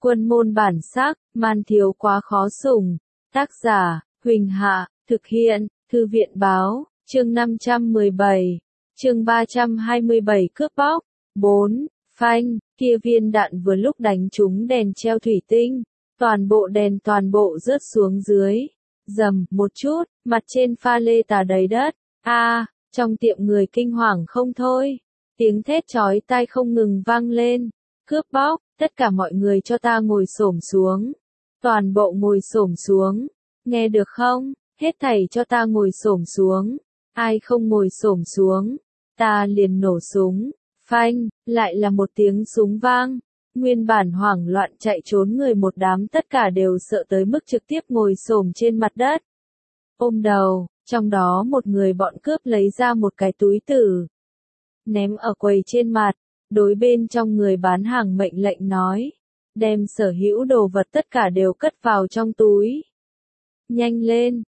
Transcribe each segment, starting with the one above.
Quân môn bản sắc, man thiếu quá khó sủng. Tác giả, Huỳnh Hạ, thực hiện, Thư viện báo, chương 517, chương 327 cướp bóc. 4. Phanh, kia viên đạn vừa lúc đánh trúng đèn treo thủy tinh, toàn bộ rớt xuống dưới. Rầm, một chút, mặt trên pha lê tả đầy đất. Trong tiệm người kinh hoàng không thôi. Tiếng thét chói tai không ngừng vang lên. Cướp bóc, tất cả mọi người cho ta ngồi xổm xuống. Toàn bộ ngồi xổm xuống. Nghe được không? Hết thảy cho ta ngồi xổm xuống. Ai không ngồi xổm xuống, ta liền nổ súng. Phanh, lại là một tiếng súng vang. Nguyên bản hoảng loạn chạy trốn người một đám tất cả đều sợ tới mức trực tiếp ngồi xổm trên mặt đất. Ôm đầu, trong đó một người bọn cướp lấy ra một cái túi tử. Ném ở quầy trên mặt, đối bên trong người bán hàng mệnh lệnh nói. Đem sở hữu đồ vật tất cả đều cất vào trong túi. Nhanh lên,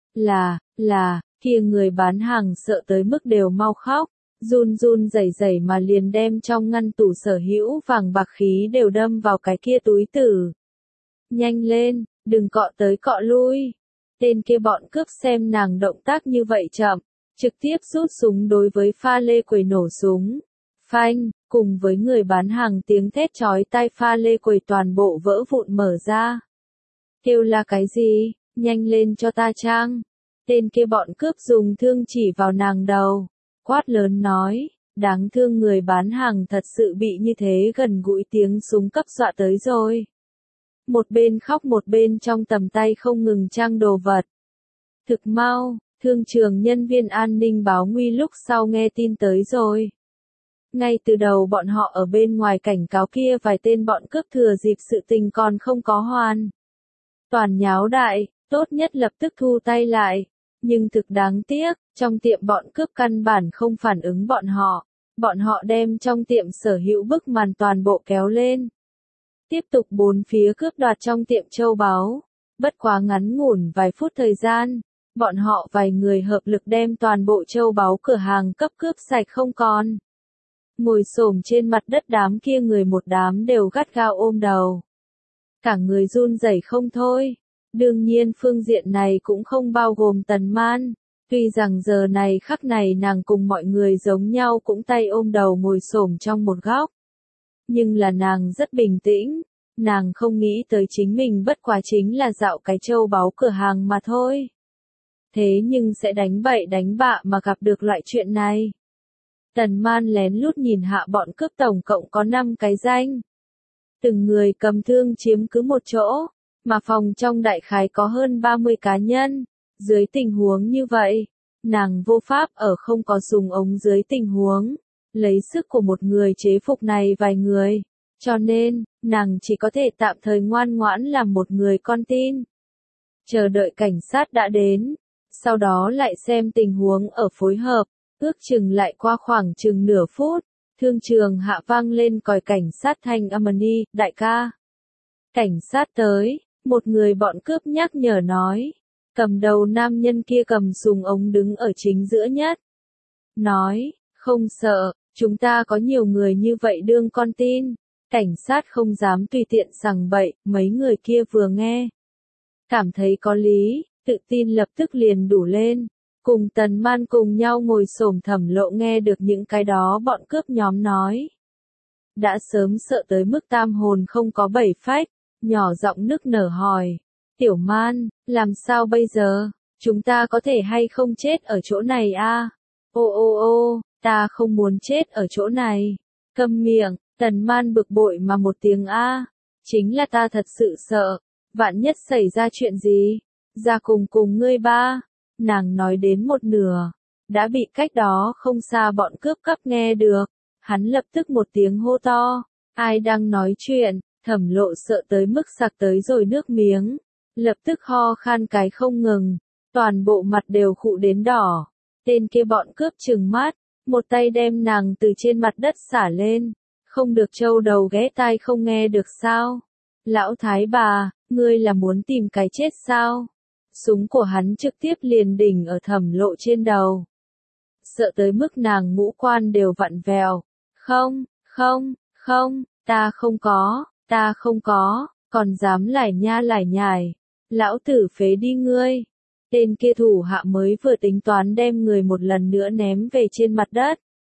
kia người bán hàng sợ tới mức đều mau khóc. Run run rẩy mà liền đem trong ngăn tủ sở hữu vàng bạc khí đều đâm vào cái kia túi tử. Nhanh lên, đừng cọ tới cọ lui. Tên kia bọn cướp xem nàng động tác như vậy chậm, trực tiếp rút súng đối với pha lê quầy nổ súng. Phanh, cùng với người bán hàng tiếng thét chói tai pha lê quầy toàn bộ vỡ vụn mở ra. Kêu là cái gì? Nhanh lên cho ta trang. Tên kia bọn cướp dùng thương chỉ vào nàng đầu. Quát lớn nói, đáng thương người bán hàng thật sự bị như thế gần gũi tiếng súng cấp dọa tới rồi. Một bên khóc một bên trong tầm tay không ngừng trang đồ vật. Thực mau, thương trường nhân viên an ninh báo nguy lúc sau nghe tin tới rồi. Ngay từ đầu bọn họ ở bên ngoài cảnh cáo kia vài tên bọn cướp thừa dịp sự tình còn không có hoàn toàn nháo đại, tốt nhất lập tức thu tay lại. Nhưng thực đáng tiếc, trong tiệm bọn cướp căn bản không phản ứng bọn họ. Bọn họ đem trong tiệm sở hữu bức màn toàn bộ kéo lên. Tiếp tục bốn phía cướp đoạt trong tiệm châu báu. Bất quá ngắn ngủn vài phút thời gian, bọn họ vài người hợp lực đem toàn bộ châu báu cửa hàng cấp cướp sạch không còn. Ngồi xổm trên mặt đất đám kia người một đám đều gắt gao ôm đầu. Cả người run rẩy không thôi. Đương nhiên phương diện này cũng không bao gồm Tần Man. Tuy rằng giờ này khắc này nàng cùng mọi người giống nhau cũng tay ôm đầu ngồi xổm trong một góc. Nhưng là nàng rất bình tĩnh. Nàng không nghĩ tới chính mình bất quá chính là dạo cái châu báu cửa hàng mà thôi. Thế nhưng sẽ đánh bậy đánh bạ mà gặp được loại chuyện này. Tần Man lén lút nhìn hạ bọn cướp tổng cộng có 5 cái danh. Từng người cầm thương chiếm cứ một chỗ. Mà phòng trong đại khái có hơn 30 cá nhân. Dưới tình huống như vậy, nàng vô pháp ở không có súng ống dưới tình huống, lấy sức của một người chế phục này vài người. Cho nên, nàng chỉ có thể tạm thời ngoan ngoãn làm một người con tin. Chờ đợi cảnh sát đã đến, sau đó lại xem tình huống ở phối hợp, ước chừng lại qua khoảng chừng nửa phút, thương trường hạ vang lên còi cảnh sát thanh âm ni, đại ca. Cảnh sát tới. Một người bọn cướp nhắc nhở nói. Cầm đầu nam nhân kia cầm súng ống đứng ở chính giữa nhất. Nói, không sợ, chúng ta có nhiều người như vậy đương con tin. Cảnh sát không dám tùy tiện sằng bậy, mấy người kia vừa nghe. Cảm thấy có lý, tự tin lập tức liền đủ lên. Cùng Tần Man cùng nhau ngồi xổm Thẩm Lộ nghe được những cái đó bọn cướp nhóm nói. Đã sớm sợ tới mức tam hồn không có bảy phách. Nhỏ giọng nức nở hỏi, Tiểu Man, làm sao bây giờ, chúng ta có thể hay không chết ở chỗ này a? Ô, ta không muốn chết ở chỗ này. Câm miệng, Tần Man bực bội mà một tiếng a, chính là ta thật sự sợ, vạn nhất xảy ra chuyện gì, ra cùng ngươi ba. Nàng nói đến một nửa, đã bị cách đó không xa bọn cướp cấp nghe được, hắn lập tức một tiếng hô to, ai đang nói chuyện. Thẩm Lộ sợ tới mức sặc tới rồi nước miếng, lập tức ho khan cái không ngừng, toàn bộ mặt đều khụ đến đỏ. Tên kia bọn cướp trừng mắt, một tay đem nàng từ trên mặt đất xả lên, không được trâu đầu ghé tai không nghe được sao? Lão thái bà, ngươi là muốn tìm cái chết sao? Súng của hắn trực tiếp liền đỉnh ở Thẩm Lộ trên đầu. Sợ tới mức nàng ngũ quan đều vặn vẹo. Không, ta không có, Còn dám lải nha lải nhải, lão tử phế đi ngươi. Tên kia thủ hạ mới vừa tính toán đem người một lần nữa ném về trên mặt đất.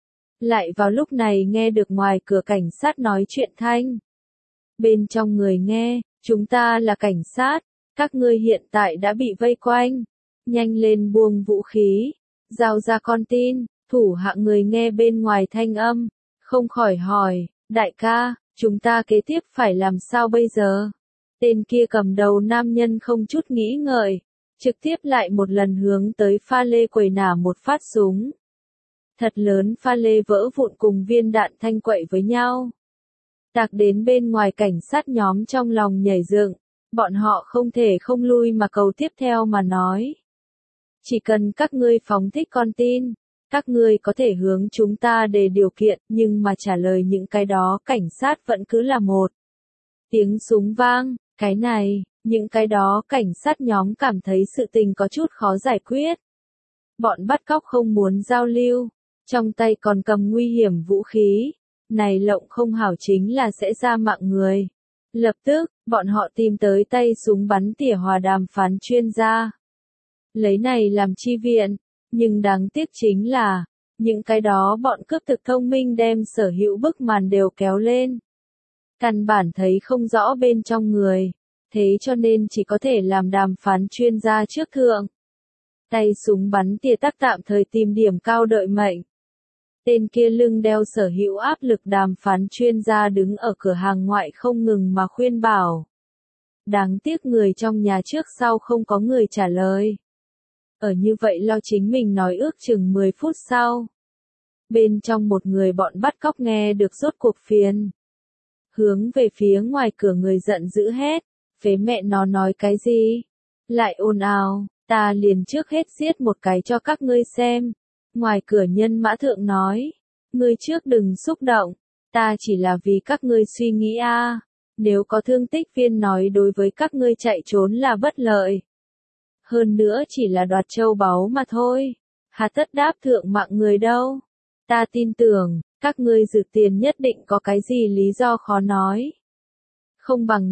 Lại vào lúc này nghe được ngoài cửa cảnh sát nói chuyện thanh. Bên trong người nghe, chúng ta là cảnh sát, các ngươi hiện tại đã bị vây quanh. Nhanh lên buông vũ khí, giao ra con tin. Thủ hạ người nghe bên ngoài thanh âm, không khỏi hỏi, đại ca, chúng ta kế tiếp phải làm sao bây giờ? Tên kia cầm đầu nam nhân không chút nghĩ ngợi, trực tiếp lại một lần hướng tới pha lê quầy nả một phát súng. Thật lớn pha lê vỡ vụn cùng viên đạn thanh quậy với nhau. Tạc đến bên ngoài cảnh sát nhóm trong lòng nhảy dựng, bọn họ không thể không lui mà cầu tiếp theo mà nói. Chỉ cần các ngươi phóng thích con tin, các ngươi có thể hướng chúng ta đề điều kiện, nhưng mà trả lời những cái đó cảnh sát vẫn cứ là một. Tiếng súng vang, cái này, những cái đó cảnh sát nhóm cảm thấy sự tình có chút khó giải quyết. Bọn bắt cóc không muốn giao lưu, trong tay còn cầm nguy hiểm vũ khí, này lộng không hảo chính là sẽ ra mạng người. Lập tức, bọn họ tìm tới tay súng bắn tỉa hòa đàm phán chuyên gia. Lấy này làm chi viện, nhưng đáng tiếc chính là, những cái đó bọn cướp thực thông minh đem sở hữu bức màn đều kéo lên. Căn bản thấy không rõ bên trong người, thế cho nên chỉ có thể làm đàm phán chuyên gia trước thượng. Tay súng bắn tỉa tắc tạm thời tìm điểm cao đợi mệnh. Tên kia lưng đeo sở hữu áp lực đàm phán chuyên gia đứng ở cửa hàng ngoại không ngừng mà khuyên bảo. Đáng tiếc người trong nhà trước sau không có người trả lời. Ở như vậy lo chính mình nói ước chừng 10 phút sau. Bên trong một người bọn bắt cóc nghe được rốt cuộc phiền. Hướng về phía ngoài cửa người giận dữ hét, phế mẹ nó nói cái gì? Lại ồn ào, ta liền trước hết giết một cái cho các ngươi xem. Ngoài cửa nhân mã thượng nói, ngươi trước đừng xúc động, ta chỉ là vì các ngươi suy nghĩ a. Nếu có thương tích viên nói đối với các ngươi chạy trốn là bất lợi. Hơn nữa chỉ là đoạt châu báu mà thôi, hà tất đáp thượng mạng người đâu. Ta tin tưởng, các ngươi dự tiền nhất định có cái gì lý do khó nói. Không bằng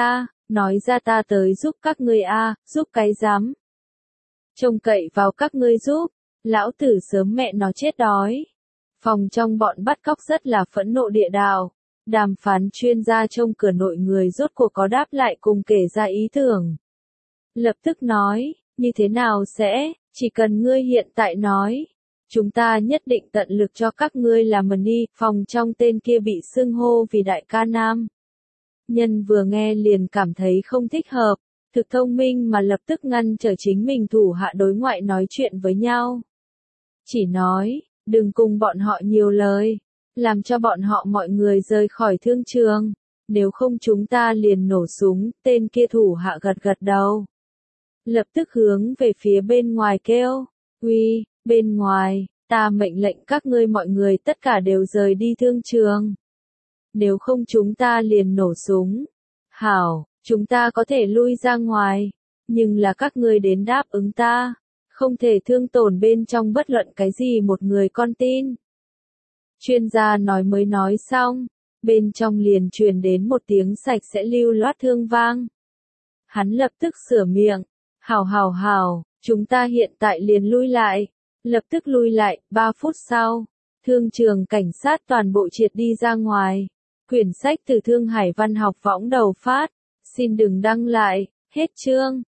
nói ra ta tới giúp các ngươi a, giúp cái rắm. Trông cậy vào các ngươi giúp, lão tử sớm mẹ nó chết đói. Phòng trong bọn bắt cóc rất là phẫn nộ địa đạo. Đàm phán chuyên gia trông cửa nội người rốt cuộc có đáp lại cùng kể ra ý tưởng. Lập tức nói, như thế nào sẽ, chỉ cần ngươi hiện tại nói. Chúng ta nhất định tận lực cho các ngươi làm money. Phòng trong tên kia bị xưng hô vì đại ca nam. Nhân vừa nghe liền cảm thấy không thích hợp, thực thông minh mà lập tức ngăn trở chính mình thủ hạ đối ngoại nói chuyện với nhau. Chỉ nói, đừng cùng bọn họ nhiều lời, làm cho bọn họ mọi người rời khỏi thương trường, nếu không chúng ta liền nổ súng. Tên kia thủ hạ gật gật đầu. Lập tức hướng về phía bên ngoài kêu, uy, bên ngoài, ta mệnh lệnh các ngươi mọi người tất cả đều rời đi thương trường. Nếu không chúng ta liền nổ súng. Hảo, chúng ta có thể lui ra ngoài, nhưng là các ngươi đến đáp ứng ta, không thể thương tổn bên trong bất luận cái gì một người con tin. Chuyên gia nói mới nói xong, bên trong liền truyền đến một tiếng sạch sẽ lưu loát thương vang. Hắn lập tức sửa miệng, hảo, chúng ta hiện tại liền lui lại. Lập tức lui lại, 3 phút sau, thương trường cảnh sát toàn bộ triệt đi ra ngoài. Quyển sách từ Thương Hải Văn học võng đầu phát, xin đừng đăng lại, hết chương.